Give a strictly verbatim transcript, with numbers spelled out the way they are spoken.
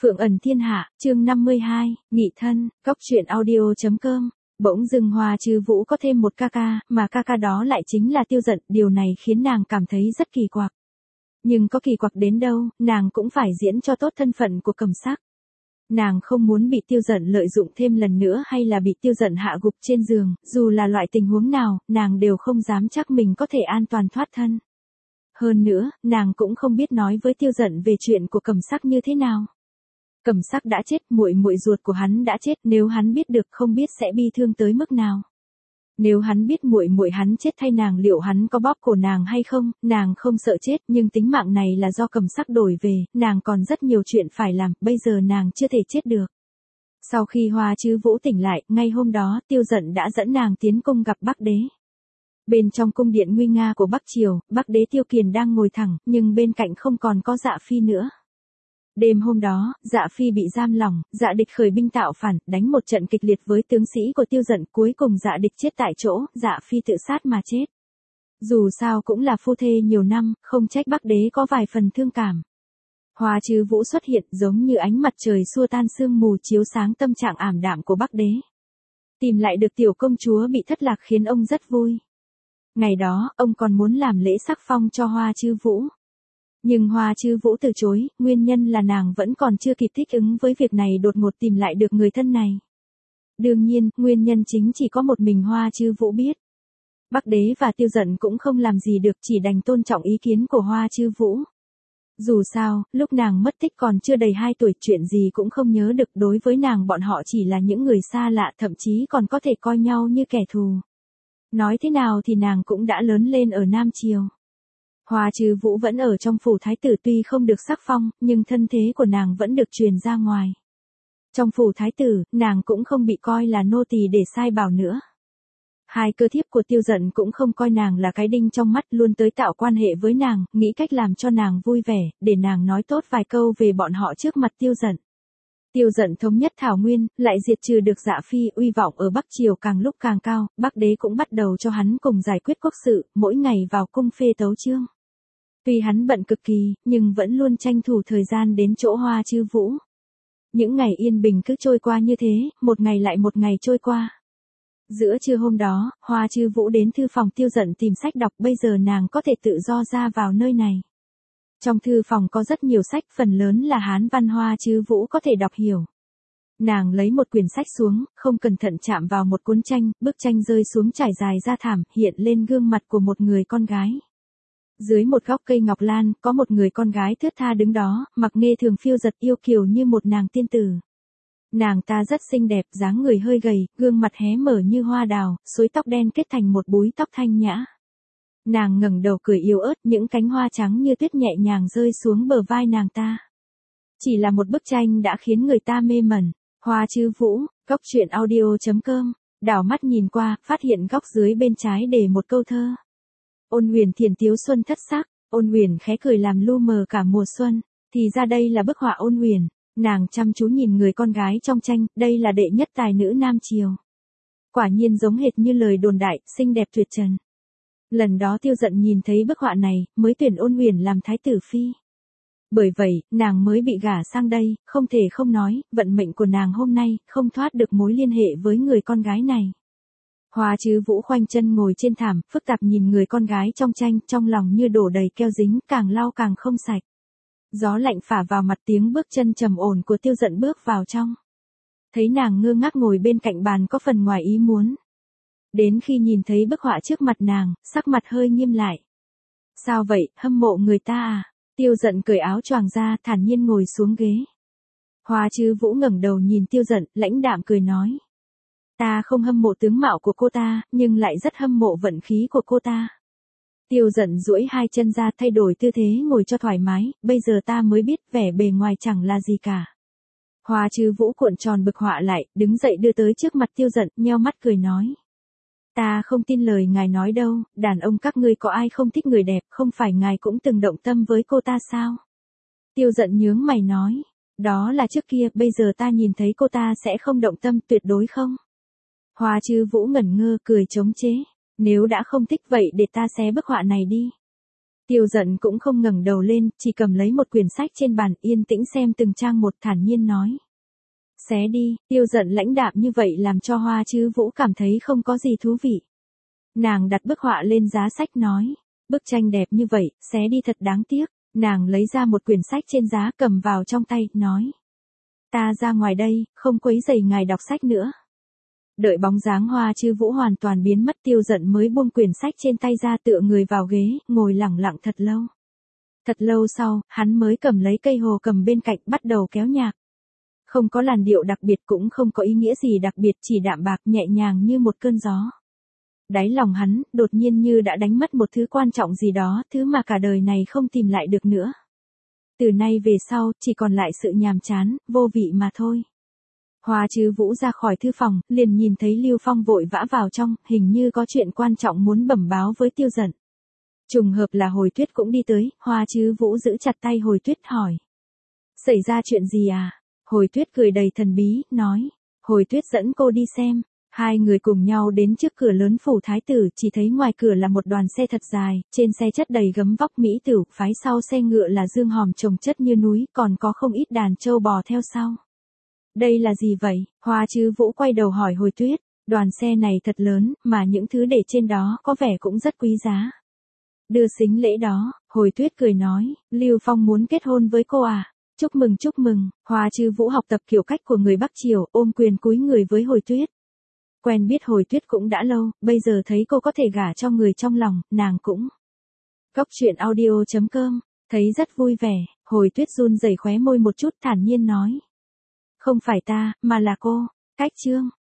Phượng ẩn thiên hạ, chương năm mươi hai, nghị thân, góc truyện audio.com. Bỗng dưng Hoa Trư Vũ có thêm một ca ca, mà ca ca đó lại chính là Tiêu Dận, điều này khiến nàng cảm thấy rất kỳ quặc. Nhưng có kỳ quặc đến đâu, nàng cũng phải diễn cho tốt thân phận của Cầm Sắc. Nàng không muốn bị Tiêu Dận lợi dụng thêm lần nữa hay là bị Tiêu Dận hạ gục trên giường, dù là loại tình huống nào, nàng đều không dám chắc mình có thể an toàn thoát thân. Hơn nữa, nàng cũng không biết nói với Tiêu Dận về chuyện của Cầm Sắc như thế nào. Cầm Sắc đã chết, muội muội ruột của hắn đã chết, nếu hắn biết được không biết sẽ bi thương tới mức nào. Nếu hắn biết muội muội hắn chết thay nàng liệu hắn có bóp cổ nàng hay không, nàng không sợ chết, nhưng tính mạng này là do Cầm Sắc đổi về, nàng còn rất nhiều chuyện phải làm, bây giờ nàng chưa thể chết được. Sau khi Hoa Trư Vũ tỉnh lại, ngay hôm đó, Tiêu Dận đã dẫn nàng tiến cung gặp Bắc Đế. Bên trong cung điện nguy nga của Bắc Triều, Bắc Đế Tiêu Kiền đang ngồi thẳng, nhưng bên cạnh không còn có Dạ Phi nữa. Đêm hôm đó, Dạ Phi bị giam lỏng, Dạ Địch khởi binh tạo phản, đánh một trận kịch liệt với tướng sĩ của Tiêu Dận, cuối cùng Dạ Địch chết tại chỗ, Dạ Phi tự sát mà chết. Dù sao cũng là phu thê nhiều năm, không trách Bắc Đế có vài phần thương cảm. Hoa Trư Vũ xuất hiện giống như ánh mặt trời xua tan sương mù chiếu sáng tâm trạng ảm đạm của Bắc Đế. Tìm lại được tiểu công chúa bị thất lạc khiến ông rất vui. Ngày đó, ông còn muốn làm lễ sắc phong cho Hoa Trư Vũ. Nhưng Hoa Trư Vũ từ chối, nguyên nhân là nàng vẫn còn chưa kịp thích ứng với việc này đột ngột tìm lại được người thân này. Đương nhiên, nguyên nhân chính chỉ có một mình Hoa Trư Vũ biết. Bắc Đế và Tiêu Dận cũng không làm gì được, chỉ đành tôn trọng ý kiến của Hoa Trư Vũ. Dù sao, lúc nàng mất tích còn chưa đầy hai tuổi, chuyện gì cũng không nhớ được, đối với nàng bọn họ chỉ là những người xa lạ, thậm chí còn có thể coi nhau như kẻ thù. Nói thế nào thì nàng cũng đã lớn lên ở Nam Triều. Hoa Trư Vũ vẫn ở trong phủ thái tử, tuy không được sắc phong, nhưng thân thế của nàng vẫn được truyền ra ngoài. Trong phủ thái tử, nàng cũng không bị coi là nô tỳ để sai bảo nữa. Hai cơ thiếp của Tiêu Dận cũng không coi nàng là cái đinh trong mắt, luôn tới tạo quan hệ với nàng, nghĩ cách làm cho nàng vui vẻ, để nàng nói tốt vài câu về bọn họ trước mặt Tiêu Dận. Tiêu Dận thống nhất Thảo Nguyên, lại diệt trừ được Dạ Phi, uy vọng ở Bắc Triều càng lúc càng cao, Bắc Đế cũng bắt đầu cho hắn cùng giải quyết quốc sự, mỗi ngày vào cung phê tấu chương. Tuy hắn bận cực kỳ, nhưng vẫn luôn tranh thủ thời gian đến chỗ Hoa Trư Vũ. Những ngày yên bình cứ trôi qua như thế, một ngày lại một ngày trôi qua. Giữa trưa hôm đó, Hoa Trư Vũ đến thư phòng Tiêu Dận tìm sách đọc, bây giờ nàng có thể tự do ra vào nơi này. Trong thư phòng có rất nhiều sách, phần lớn là Hán văn, Hoa Trư Vũ có thể đọc hiểu. Nàng lấy một quyển sách xuống, không cẩn thận chạm vào một cuốn tranh, bức tranh rơi xuống trải dài ra thảm, hiện lên gương mặt của một người con gái. Dưới một gốc cây ngọc lan, có một người con gái thướt tha đứng đó, mặc nghe thường phiêu giật yêu kiều như một nàng tiên tử. Nàng ta rất xinh đẹp, dáng người hơi gầy, gương mặt hé mở như hoa đào, xối tóc đen kết thành một búi tóc thanh nhã. Nàng ngẩng đầu cười yếu ớt, những cánh hoa trắng như tuyết nhẹ nhàng rơi xuống bờ vai nàng ta. Chỉ là một bức tranh đã khiến người ta mê mẩn. Hoa Trư Vũ, góc truyện audio.com, đảo mắt nhìn qua, phát hiện góc dưới bên trái để một câu thơ. Ôn huyền thiền tiếu xuân thất sắc, ôn huyền khẽ cười làm lu mờ cả mùa xuân, thì ra đây là bức họa ôn huyền. Nàng chăm chú nhìn người con gái trong tranh, đây là đệ nhất tài nữ Nam Triều. Quả nhiên giống hệt như lời đồn đại, xinh đẹp tuyệt trần. Lần đó Tiêu Dận nhìn thấy bức họa này, mới tuyển ôn huyền làm thái tử phi. Bởi vậy, nàng mới bị gả sang đây, không thể không nói, vận mệnh của nàng hôm nay, không thoát được mối liên hệ với người con gái này. Hoa Trư Vũ khoanh chân ngồi trên thảm, phức tạp nhìn người con gái trong tranh, trong lòng như đổ đầy keo dính, càng lau càng không sạch. Gió lạnh phả vào mặt, tiếng bước chân trầm ổn của Tiêu Dận bước vào trong. Thấy nàng ngơ ngác ngồi bên cạnh bàn có phần ngoài ý muốn. Đến khi nhìn thấy bức họa trước mặt nàng, sắc mặt hơi nghiêm lại. Sao vậy, hâm mộ người ta à? Tiêu Dận cởi áo choàng ra, thản nhiên ngồi xuống ghế. Hoa Trư Vũ ngẩng đầu nhìn Tiêu Dận, lãnh đạm cười nói. Ta không hâm mộ tướng mạo của cô ta, nhưng lại rất hâm mộ vận khí của cô ta. Tiêu Dận duỗi hai chân ra, thay đổi tư thế ngồi cho thoải mái, bây giờ ta mới biết vẻ bề ngoài chẳng là gì cả. Hoa Trư Vũ cuộn tròn bức họa lại, đứng dậy đưa tới trước mặt Tiêu Dận, nheo mắt cười nói. Ta không tin lời ngài nói đâu, đàn ông các ngươi có ai không thích người đẹp, không phải ngài cũng từng động tâm với cô ta sao? Tiêu Dận nhướng mày nói, đó là trước kia, bây giờ ta nhìn thấy cô ta sẽ không động tâm, tuyệt đối không. Hoa Trư Vũ ngẩn ngơ, cười chống chế. Nếu đã không thích vậy để ta xé bức họa này đi. Tiêu Dận cũng không ngẩng đầu lên, chỉ cầm lấy một quyển sách trên bàn, yên tĩnh xem từng trang một, thản nhiên nói. Xé đi. Tiêu Dận lãnh đạm như vậy làm cho Hoa Chứ Vũ cảm thấy không có gì thú vị. Nàng đặt bức họa lên giá sách nói. Bức tranh đẹp như vậy, xé đi thật đáng tiếc. Nàng lấy ra một quyển sách trên giá cầm vào trong tay, nói. Ta ra ngoài đây, không quấy rầy ngài đọc sách nữa. Đợi bóng dáng Hoa Chứ Vũ hoàn toàn biến mất, Tiêu Dận mới buông quyển sách trên tay ra, tựa người vào ghế, ngồi lặng lặng thật lâu. Thật lâu sau, hắn mới cầm lấy cây hồ cầm bên cạnh, bắt đầu kéo nhạc. Không có làn điệu đặc biệt, cũng không có ý nghĩa gì đặc biệt, chỉ đạm bạc nhẹ nhàng như một cơn gió. Đáy lòng hắn, đột nhiên như đã đánh mất một thứ quan trọng gì đó, thứ mà cả đời này không tìm lại được nữa. Từ nay về sau, chỉ còn lại sự nhàm chán, vô vị mà thôi. Hoa Chứ Vũ ra khỏi thư phòng, liền nhìn thấy Lưu Phong vội vã vào trong, hình như có chuyện quan trọng muốn bẩm báo với Tiêu Dận. Trùng hợp là Hồi Tuyết cũng đi tới, Hoa Chứ Vũ giữ chặt tay Hồi Tuyết hỏi. Xảy ra chuyện gì à? Hồi Tuyết cười đầy thần bí, nói. Hồi Tuyết dẫn cô đi xem. Hai người cùng nhau đến trước cửa lớn phủ thái tử, chỉ thấy ngoài cửa là một đoàn xe thật dài, trên xe chất đầy gấm vóc mỹ tử, phái sau xe ngựa là dương hòm chồng chất như núi, còn có không ít đàn trâu bò theo sau. Đây là gì vậy? Hoa Chứ Vũ quay đầu hỏi Hồi Tuyết. Đoàn xe này thật lớn, mà những thứ để trên đó có vẻ cũng rất quý giá. Đưa sính lễ đó. Hồi Tuyết cười nói, Lưu Phong muốn kết hôn với cô à? Chúc mừng chúc mừng. Hoa Chứ Vũ học tập kiểu cách của người Bắc Triều, ôm quyền cúi người với Hồi Tuyết. Quen biết Hồi Tuyết cũng đã lâu, bây giờ thấy cô có thể gả cho người trong lòng, nàng cũng. Cốc truyện audio chấm com, thấy rất vui vẻ, Hồi Tuyết run rẩy khóe môi một chút, thản nhiên nói. Không phải ta, mà là cô. Cách chương.